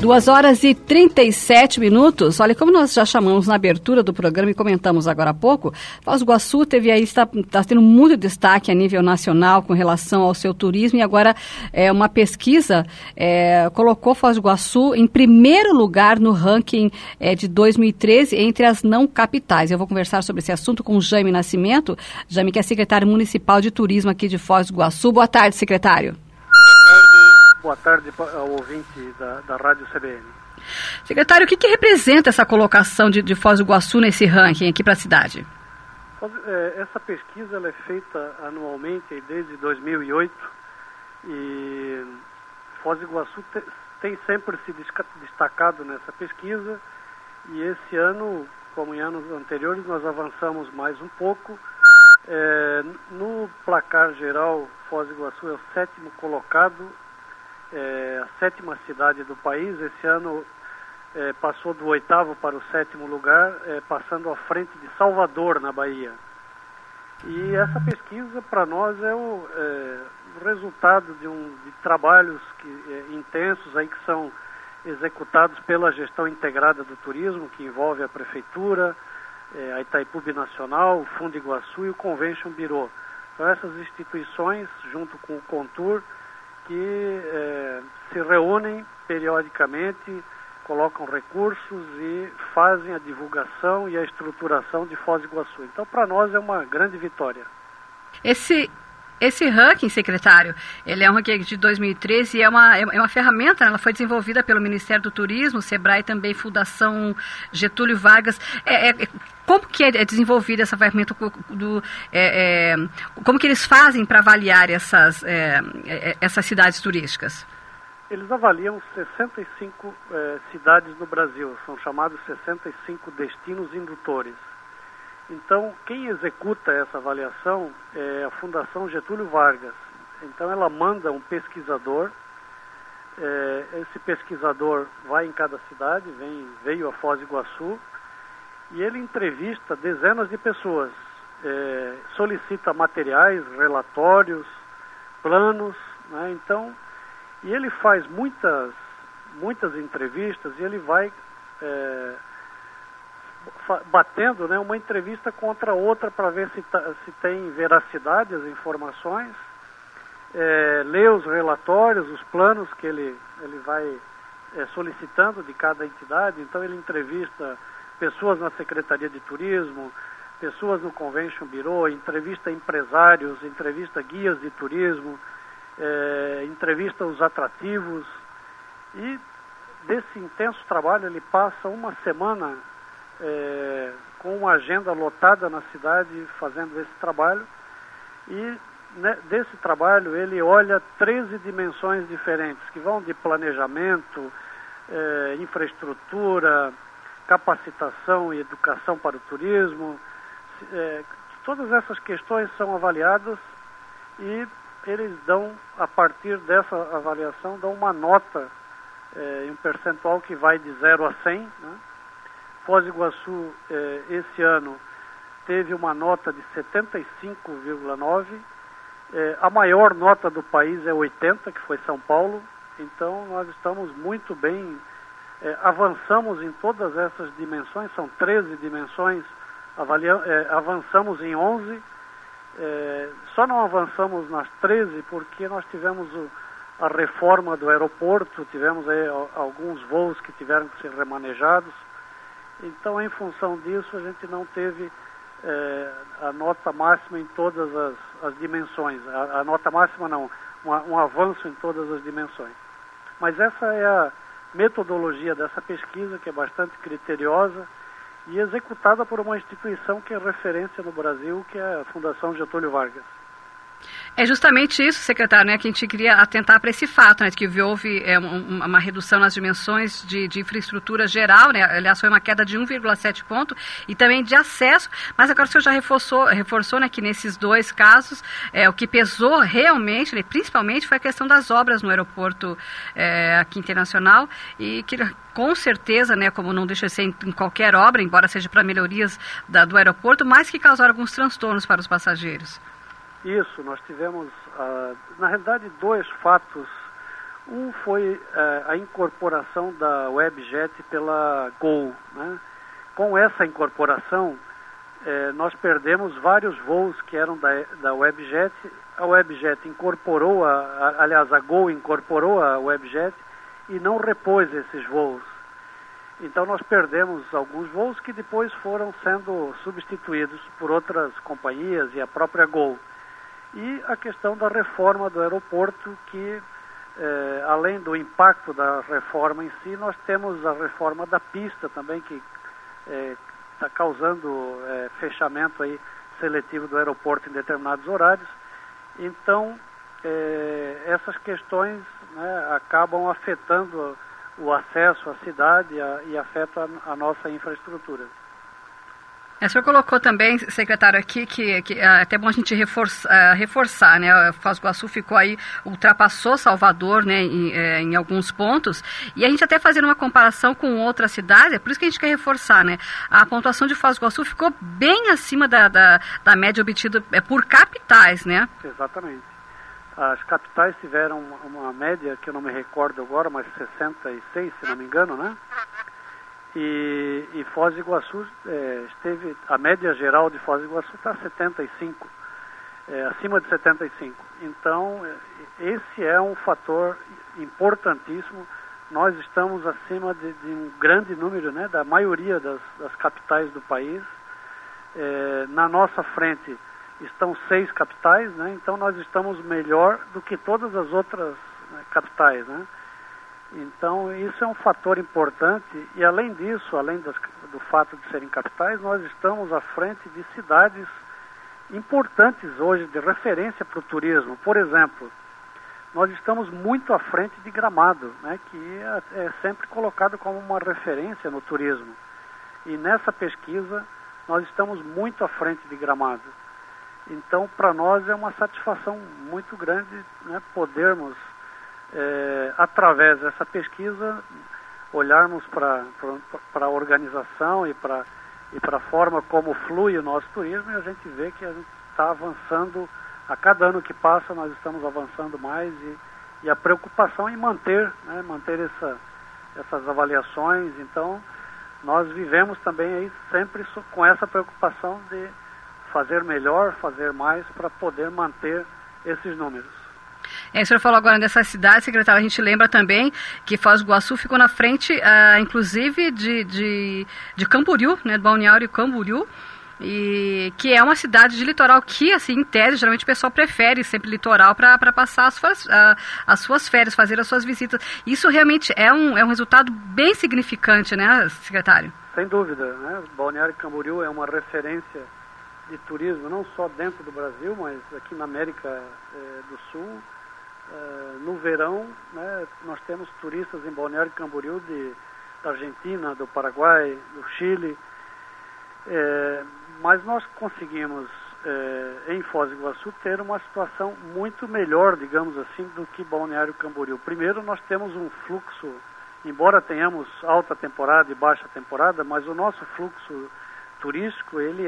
2h37. Olha, como nós já chamamos na abertura do programa e comentamos agora há pouco, Foz do Iguaçu está tendo muito destaque a nível nacional com relação ao seu turismo, e agora uma pesquisa colocou Foz do Iguaçu em primeiro lugar no ranking de 2013 entre as não capitais. Eu vou conversar sobre esse assunto com o Jaime Nascimento. Jaime, que é secretário municipal de turismo aqui de Foz do Iguaçu. Boa tarde, secretário. Boa tarde ao ouvinte da Rádio CBN. Secretário, o que representa essa colocação de Foz do Iguaçu nesse ranking aqui para a cidade? Essa pesquisa ela é feita anualmente desde 2008 e Foz do Iguaçu tem sempre se destacado nessa pesquisa, e esse ano, como em anos anteriores, nós avançamos mais um pouco. No placar geral, Foz do Iguaçu é o 7º colocado, a 7ª cidade do país. Esse ano passou do 8º para o 7º lugar, passando à frente de Salvador, na Bahia. E essa pesquisa, para nós, é o resultado de trabalhos intensos aí que são executados pela gestão integrada do turismo, que envolve a Prefeitura, a Itaipu Binacional, o Fundo Iguaçu e o Convention Bureau. São essas instituições, junto com o Contur, que se reúnem periodicamente, colocam recursos e fazem a divulgação e a estruturação de Foz do Iguaçu. Então, para nós, é uma grande vitória. Esse ranking, secretário, ele é um ranking de 2013 e é uma ferramenta, né? Ela foi desenvolvida pelo Ministério do Turismo, Sebrae também, Fundação Getúlio Vargas. Como que é desenvolvida essa ferramenta? Como que eles fazem para avaliar essas cidades turísticas? Eles avaliam 65 cidades no Brasil, são chamados 65 destinos indutores. Então, quem executa essa avaliação é a Fundação Getúlio Vargas. Então, ela manda um pesquisador. Esse pesquisador vai em cada cidade, veio a Foz do Iguaçu, e ele entrevista dezenas de pessoas, solicita materiais, relatórios, planos, né? Então, e ele faz muitas entrevistas, e ele vai batendo, né, uma entrevista contra outra para ver se tem veracidade as informações, lê os relatórios, os planos que ele vai solicitando de cada entidade. Então ele entrevista pessoas na Secretaria de Turismo, pessoas no Convention Bureau, entrevista empresários, entrevista guias de turismo, entrevista os atrativos, e desse intenso trabalho ele passa uma semana com uma agenda lotada na cidade fazendo esse trabalho, e desse trabalho ele olha 13 dimensões diferentes, que vão de planejamento, infraestrutura, capacitação e educação para o turismo. Todas essas questões são avaliadas e eles dão, a partir dessa avaliação, dão uma nota em um percentual que vai de 0 a 100, né? Foz do Iguaçu, esse ano, teve uma nota de 75,9. A maior nota do país é 80, que foi São Paulo. Então, nós estamos muito bem, avançamos em todas essas dimensões, são 13 dimensões, avançamos em 11. Só não avançamos nas 13 porque nós tivemos a reforma do aeroporto, tivemos aí alguns voos que tiveram que ser remanejados. Então, em função disso, a gente não teve a nota máxima em todas as dimensões. A nota máxima não, um avanço em todas as dimensões. Mas essa é a metodologia dessa pesquisa, que é bastante criteriosa e executada por uma instituição que é referência no Brasil, que é a Fundação Getúlio Vargas. É justamente isso, secretário, né, que a gente queria atentar para esse fato, né, que houve uma redução nas dimensões de infraestrutura geral, né, aliás, foi uma queda de 1,7 ponto, e também de acesso, mas agora o senhor já reforçou, né, que nesses dois casos, o que pesou realmente, né, principalmente, foi a questão das obras no aeroporto aqui internacional, e que com certeza, né, como não deixa de ser em qualquer obra, embora seja para melhorias do aeroporto, mas que causaram alguns transtornos para os passageiros. Isso, nós tivemos, na realidade, dois fatos Um foi a incorporação da Webjet pela Gol, né? Com essa incorporação, nós perdemos vários voos que eram da Webjet. A Webjet incorporou, aliás, a Gol incorporou a Webjet e não repôs esses voos. Então nós perdemos alguns voos que depois foram sendo substituídos por outras companhias e a própria Gol. E a questão da reforma do aeroporto, que além do impacto da reforma em si, nós temos a reforma da pista também, que está causando fechamento aí seletivo do aeroporto em determinados horários. Então, essas questões, né, acabam afetando o acesso à cidade e afeta a nossa infraestrutura. O senhor colocou também, secretário, aqui que é até bom a gente reforçar, né? Foz do Iguaçu ficou aí, ultrapassou Salvador, né, em alguns pontos, e a gente até fazendo uma comparação com outras cidades, é por isso que a gente quer reforçar, né? A pontuação de Foz do Iguaçu ficou bem acima da média obtida por capitais, né? Exatamente. As capitais tiveram uma média, que eu não me recordo agora, mas 66, se não me engano, né? E Foz do Iguaçu esteve, a média geral de Foz do Iguaçu está 75, acima de 75. Então, esse é um fator importantíssimo. Nós estamos acima de um grande número, né, da maioria das capitais do país. Na nossa frente estão 6 capitais, né? Então nós estamos melhor do que todas as outras, né, capitais, né? Então isso é um fator importante, e além disso, além do fato de serem capitais, nós estamos à frente de cidades importantes hoje, de referência para o turismo. Por exemplo, nós estamos muito à frente de Gramado, né, que é sempre colocado como uma referência no turismo. E nessa pesquisa nós estamos muito à frente de Gramado. Então, para nós é uma satisfação muito grande, né, podermos, através dessa pesquisa, olharmos para a organização e para a forma como flui o nosso turismo, e a gente vê que a gente está avançando, a cada ano que passa nós estamos avançando mais, e a preocupação em manter essas avaliações. Então, nós vivemos também aí sempre com essa preocupação de fazer melhor, fazer mais, para poder manter esses números. O senhor falou agora dessa cidade, secretário, a gente lembra também que Foz do Iguaçu ficou na frente, inclusive, de Camboriú, né, do Balneário Camboriú, e que é uma cidade de litoral que, assim, em tese, geralmente o pessoal prefere sempre litoral para passar as suas férias, fazer as suas visitas. Isso realmente é um resultado bem significante, né, secretário? Sem dúvida, né? Balneário Camboriú é uma referência de turismo, não só dentro do Brasil, mas aqui na América do Sul. No verão, né, nós temos turistas em Balneário Camboriú da Argentina, do Paraguai, do Chile, mas nós conseguimos, em Foz do Iguaçu, ter uma situação muito melhor, digamos assim, do que Balneário Camboriú. Primeiro, nós temos um fluxo, embora tenhamos alta temporada e baixa temporada, mas o nosso fluxo turístico, ele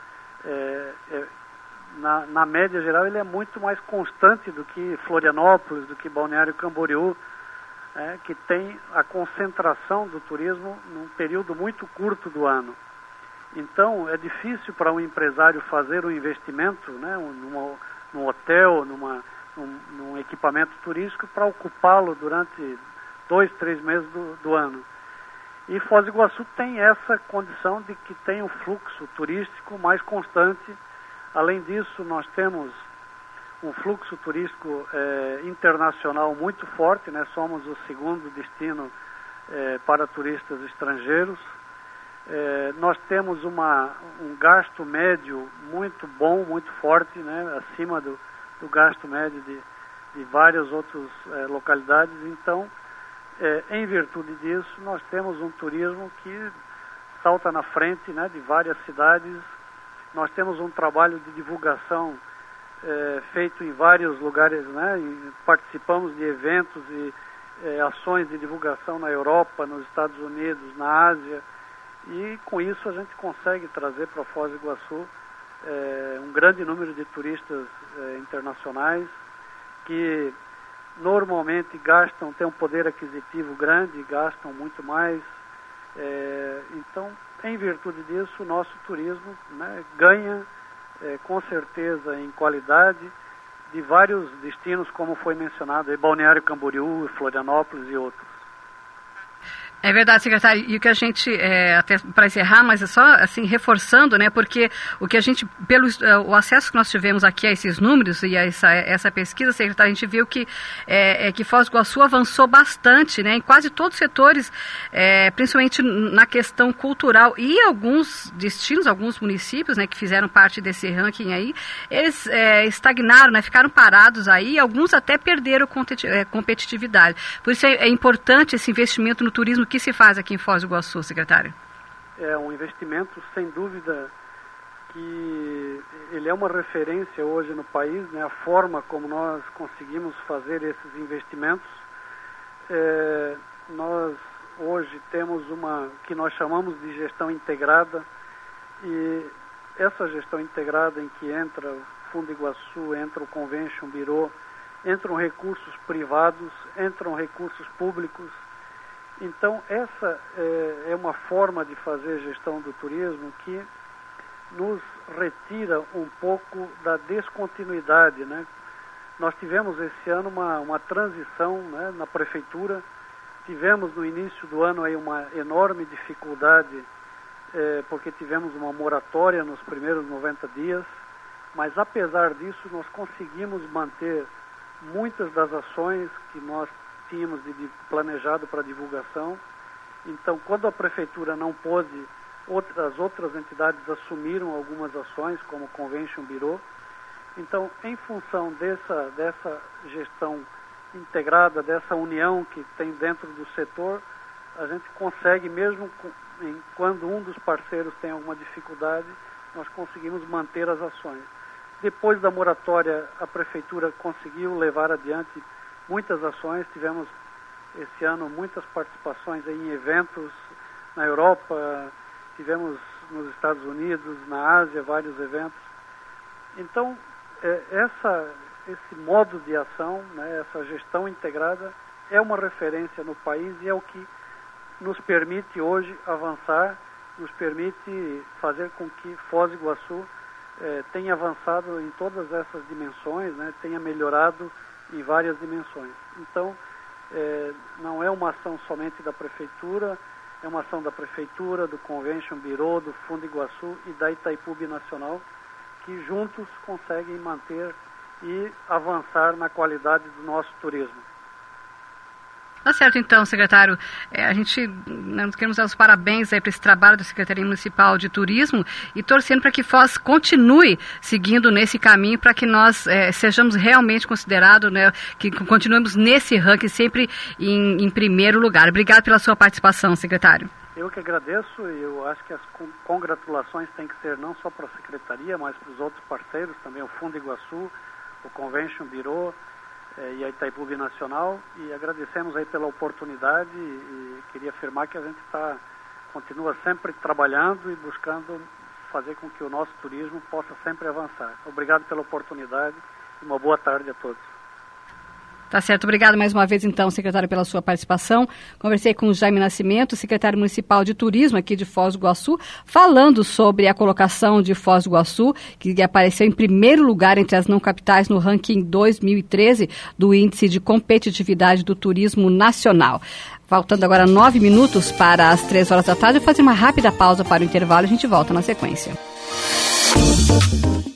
na média geral, ele é muito mais constante do que Florianópolis, do que Balneário Camboriú, que tem a concentração do turismo num período muito curto do ano. Então, é difícil para um empresário fazer um investimento, né, num hotel, num equipamento turístico, para ocupá-lo durante 2, 3 meses do ano. E Foz do Iguaçu tem essa condição de que tem um fluxo turístico mais constante. Além disso, nós temos um fluxo turístico internacional muito forte, né? Somos o segundo destino para turistas estrangeiros. Nós temos um gasto médio muito bom, muito forte, né? Acima do gasto médio de várias outras localidades. Então, em virtude disso, nós temos um turismo que salta na frente, né, de várias cidades. Nós temos um trabalho de divulgação feito em vários lugares, né, e participamos de eventos e ações de divulgação na Europa, nos Estados Unidos, na Ásia, e com isso a gente consegue trazer para Foz do Iguaçu um grande número de turistas internacionais que normalmente têm um poder aquisitivo grande, gastam muito mais. Então, em virtude disso, o nosso turismo, né, ganha com certeza em qualidade de vários destinos, como foi mencionado, aí, Balneário Camboriú, Florianópolis e outros. É verdade, secretário, e o que a gente, até para encerrar, mas é só assim, reforçando, né, porque o que a gente, o acesso que nós tivemos aqui a esses números e a essa pesquisa, secretário, a gente viu que Foz do Iguaçu avançou bastante, né, em quase todos os setores, principalmente na questão cultural, e alguns destinos, alguns municípios, né, que fizeram parte desse ranking aí, eles estagnaram, né, ficaram parados aí, alguns até perderam competitividade. Por isso é importante esse investimento no turismo que se faz aqui em Foz do Iguaçu, secretário? É um investimento, sem dúvida, que ele é uma referência hoje no país, né? A forma como nós conseguimos fazer esses investimentos. Nós hoje temos uma que nós chamamos de gestão integrada, e essa gestão integrada em que entra o Fundo Iguaçu, entra o Convention Bureau, entram recursos privados, entram recursos públicos. Então, essa é uma forma de fazer gestão do turismo que nos retira um pouco da descontinuidade, né? Nós tivemos esse ano uma transição, né, na prefeitura. Tivemos no início do ano aí uma enorme dificuldade, porque tivemos uma moratória nos primeiros 90 dias, mas apesar disso nós conseguimos manter muitas das ações que nós tínhamos planejado para divulgação. Então, quando a prefeitura não pôde, as outras entidades assumiram algumas ações, como o Convention Bureau. Então, em função dessa gestão integrada, dessa união que tem dentro do setor, a gente consegue, mesmo quando um dos parceiros tem alguma dificuldade, nós conseguimos manter as ações. Depois da moratória, a prefeitura conseguiu levar adiante muitas ações. Tivemos esse ano muitas participações em eventos na Europa, tivemos nos Estados Unidos, na Ásia, vários eventos. Então, esse modo de ação, né, essa gestão integrada, é uma referência no país e é o que nos permite hoje avançar, nos permite fazer com que Foz do Iguaçu tenha avançado em todas essas dimensões, né, tenha melhorado em várias dimensões. Então, não é uma ação somente da Prefeitura, é uma ação da Prefeitura, do Convention Bureau, do Fundo Iguaçu e da Itaipu Binacional, que juntos conseguem manter e avançar na qualidade do nosso turismo. Tá certo, então, secretário. Nós queremos dar os parabéns aí para esse trabalho da Secretaria Municipal de Turismo e torcendo para que Foz continue seguindo nesse caminho para que nós sejamos realmente considerados, né, que continuemos nesse ranking sempre em primeiro lugar. Obrigado pela sua participação, secretário. Eu que agradeço, e eu acho que as congratulações têm que ser não só para a Secretaria, mas para os outros parceiros, também o Fundo Iguaçu, o Convention Bureau e a Itaipu Binacional, e agradecemos aí pela oportunidade e queria afirmar que a gente continua sempre trabalhando e buscando fazer com que o nosso turismo possa sempre avançar. Obrigado pela oportunidade e uma boa tarde a todos. Tá certo, obrigado mais uma vez então, secretário, pela sua participação. Conversei com o Jaime Nascimento, secretário municipal de turismo aqui de Foz do Iguaçu, falando sobre a colocação de Foz do Iguaçu, que apareceu em primeiro lugar entre as não capitais no ranking 2013 do Índice de Competitividade do Turismo Nacional. Faltando agora 9 minutos para as 3 horas da tarde, eu vou fazer uma rápida pausa para o intervalo e a gente volta na sequência.